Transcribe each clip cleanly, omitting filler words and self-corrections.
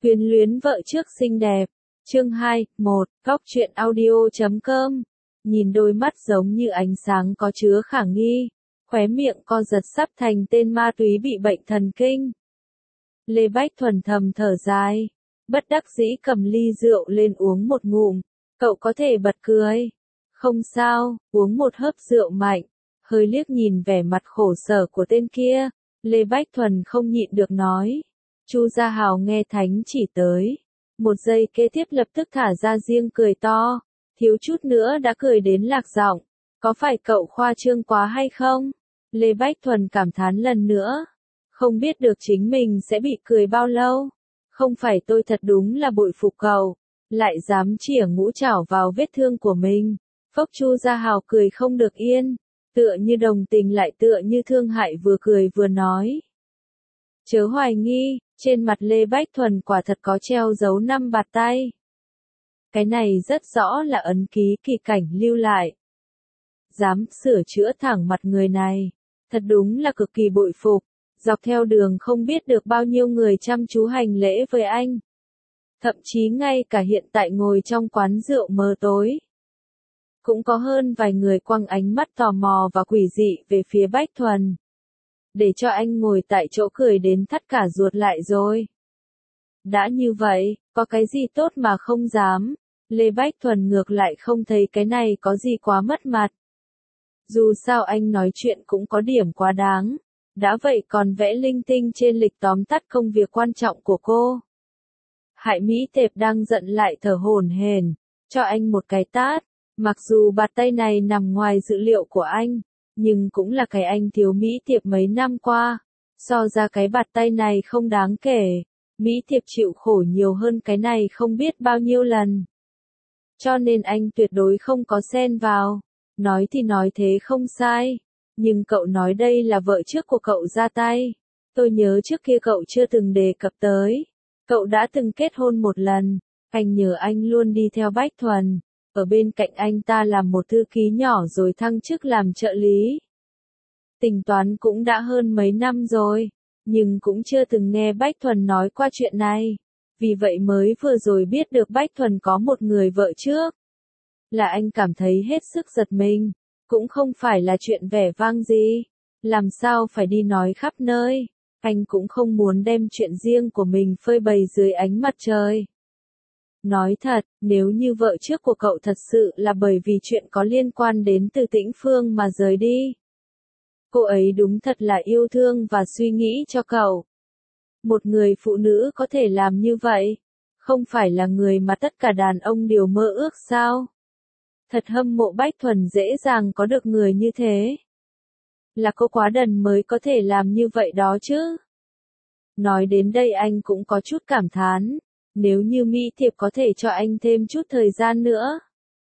Quyến luyến vợ trước xinh đẹp. Chương 2, 1, Góc truyện audio.com. Nhìn đôi mắt giống như ánh sáng có chứa khả nghi, khóe miệng co giật sắp thành tên ma túy bị bệnh thần kinh. Lê Bách Thuần thầm thở dài, bất đắc dĩ cầm ly rượu lên uống một ngụm. Cậu có thể bật cười. Không sao, uống một hớp rượu mạnh. Hơi liếc nhìn vẻ mặt khổ sở của tên kia, Lê Bách Thuần không nhịn được nói. Chu Gia Hào nghe thánh chỉ tới. Một giây kế tiếp lập tức thả ra riêng cười to, thiếu chút nữa đã cười đến lạc giọng. Có phải cậu khoa trương quá hay không? Lê Bách Thuần cảm thán lần nữa. Không biết được chính mình sẽ bị cười bao lâu. Không phải tôi thật đúng là bội phục cậu. Lại dám chĩa ngũ trảo vào vết thương của mình. Phốc Chu Gia Hào cười không được yên. Tựa như đồng tình lại tựa như thương hại, vừa cười vừa nói. Chớ hoài nghi, trên mặt Lê Bách Thuần quả thật có treo dấu 5 bạt tay. Cái này rất rõ là ấn ký kỳ cảnh lưu lại. Dám sửa chữa thẳng mặt người này, thật đúng là cực kỳ bội phục. Dọc theo đường không biết được bao nhiêu người chăm chú hành lễ với anh. Thậm chí ngay cả hiện tại ngồi trong quán rượu mờ tối, cũng có hơn vài người quăng ánh mắt tò mò và quỷ dị về phía Bách Thuần. Để cho anh ngồi tại chỗ cười đến thắt cả ruột lại rồi. Đã như vậy, có cái gì tốt mà không dám. Lê Bách Thuần ngược lại không thấy cái này có gì quá mất mặt. Dù sao anh nói chuyện cũng có điểm quá đáng. Đã vậy còn vẽ linh tinh trên lịch tóm tắt công việc quan trọng của cô. Hại Mỹ Tệp đang giận lại thở hổn hển, cho anh một cái tát. Mặc dù bạt tay này nằm ngoài dự liệu của anh, nhưng cũng là cái anh thiếu Mỹ Tiệp mấy năm qua. So ra cái bạt tay này không đáng kể, Mỹ Tiệp chịu khổ nhiều hơn cái này không biết bao nhiêu lần. Cho nên anh tuyệt đối không có xen vào. Nói thì nói thế không sai, nhưng cậu nói đây là vợ trước của cậu ra tay. Tôi nhớ trước kia cậu chưa từng đề cập tới. Cậu đã từng kết hôn một lần, anh nhờ anh luôn đi theo Bách Thuần. Ở bên cạnh anh ta làm một thư ký nhỏ rồi thăng chức làm trợ lý. Tính toán cũng đã hơn mấy năm rồi, nhưng cũng chưa từng nghe Bách Thuần nói qua chuyện này. Vì vậy mới vừa rồi biết được Bách Thuần có một người vợ trước. Là anh cảm thấy hết sức giật mình, cũng không phải là chuyện vẻ vang gì. Làm sao phải đi nói khắp nơi, anh cũng không muốn đem chuyện riêng của mình phơi bày dưới ánh mặt trời. Nói thật, nếu như vợ trước của cậu thật sự là bởi vì chuyện có liên quan đến Từ Tĩnh Phương mà rời đi. Cô ấy đúng thật là yêu thương và suy nghĩ cho cậu. Một người phụ nữ có thể làm như vậy, không phải là người mà tất cả đàn ông đều mơ ước sao? Thật hâm mộ Bách Thuần dễ dàng có được người như thế. Là cô quá đần mới có thể làm như vậy đó chứ. Nói đến đây anh cũng có chút cảm thán. Nếu như Mỹ Thiệp có thể cho anh thêm chút thời gian nữa,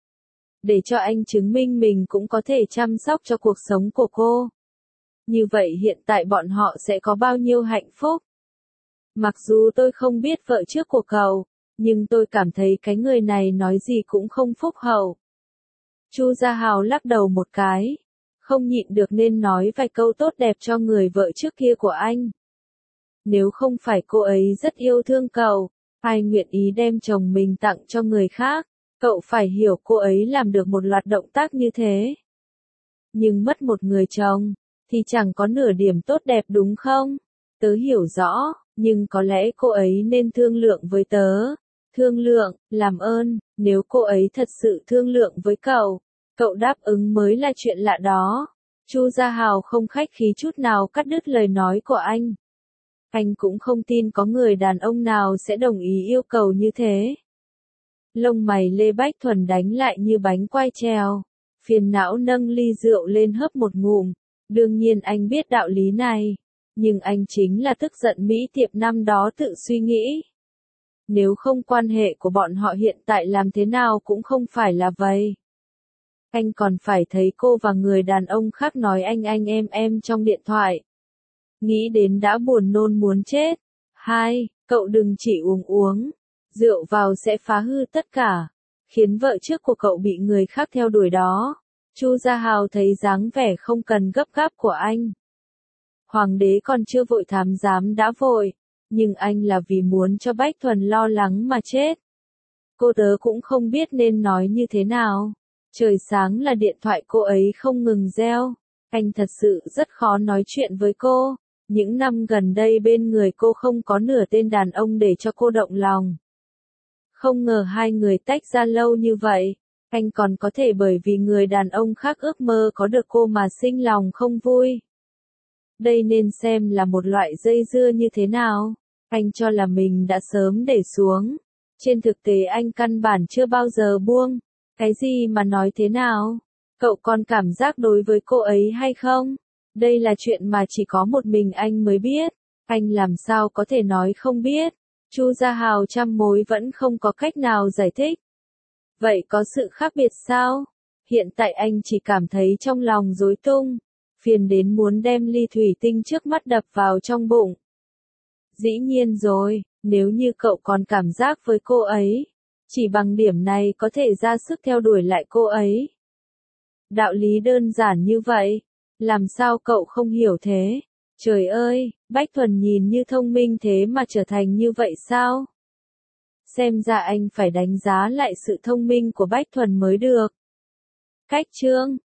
để cho anh chứng minh mình cũng có thể chăm sóc cho cuộc sống của cô. Như vậy hiện tại bọn họ sẽ có bao nhiêu hạnh phúc. Mặc dù tôi không biết vợ trước của cậu, nhưng tôi cảm thấy cái người này nói gì cũng không phúc hậu. Chu Gia Hào lắc đầu một cái, không nhịn được nên nói vài câu tốt đẹp cho người vợ trước kia của anh. Nếu không phải cô ấy rất yêu thương cậu, ai nguyện ý đem chồng mình tặng cho người khác, cậu phải hiểu cô ấy làm được một loạt động tác như thế. Nhưng mất một người chồng, thì chẳng có nửa điểm tốt đẹp đúng không? Tớ hiểu rõ, nhưng có lẽ cô ấy nên thương lượng với tớ. Thương lượng, làm ơn, nếu cô ấy thật sự thương lượng với cậu, cậu đáp ứng mới là chuyện lạ đó. Chu Gia Hào không khách khí chút nào cắt đứt lời nói của anh. Anh cũng không tin có người đàn ông nào sẽ đồng ý yêu cầu như thế. Lông mày Lê Bách Thuần đánh lại như bánh quai treo. Phiền não nâng ly rượu lên hớp một ngụm. Đương nhiên anh biết đạo lý này. Nhưng anh chính là tức giận Mỹ Tiệp năm đó tự suy nghĩ. Nếu không quan hệ của bọn họ hiện tại làm thế nào cũng không phải là vậy. Anh còn phải thấy cô và người đàn ông khác nói anh em trong điện thoại. Nghĩ đến đã buồn nôn muốn chết. 2. Cậu đừng chỉ uống. Rượu vào sẽ phá hư tất cả. Khiến vợ trước của cậu bị người khác theo đuổi đó. Chu Gia Hào thấy dáng vẻ không cần gấp gáp của anh. Hoàng đế còn chưa vội thám giám đã vội. Nhưng anh là vì muốn cho Bách Thuần lo lắng mà chết. Cô tớ cũng không biết nên nói như thế nào. Trời sáng là điện thoại cô ấy không ngừng reo. Anh thật sự rất khó nói chuyện với cô. Những năm gần đây bên người cô không có nửa tên đàn ông để cho cô động lòng. Không ngờ hai người tách ra lâu như vậy. Anh còn có thể bởi vì người đàn ông khác ước mơ có được cô mà sinh lòng không vui. Đây nên xem là một loại dây dưa như thế nào. Anh cho là mình đã sớm để xuống. Trên thực tế anh căn bản chưa bao giờ buông. Cái gì mà nói thế nào? Cậu còn cảm giác đối với cô ấy hay không? Đây là chuyện mà chỉ có một mình anh mới biết. Anh làm sao có thể nói không biết? Chu Gia Hào trăm mối vẫn không có cách nào giải thích. Vậy có sự khác biệt sao? Hiện tại anh chỉ cảm thấy trong lòng rối tung. Phiền đến muốn đem ly thủy tinh trước mắt đập vào trong bụng. Dĩ nhiên rồi, nếu như cậu còn cảm giác với cô ấy, chỉ bằng điểm này có thể ra sức theo đuổi lại cô ấy. Đạo lý đơn giản như vậy, làm sao cậu không hiểu thế? Trời ơi, Bách Thuần nhìn như thông minh thế mà trở thành như vậy sao? Xem ra anh phải đánh giá lại sự thông minh của Bách Thuần mới được. Cách chương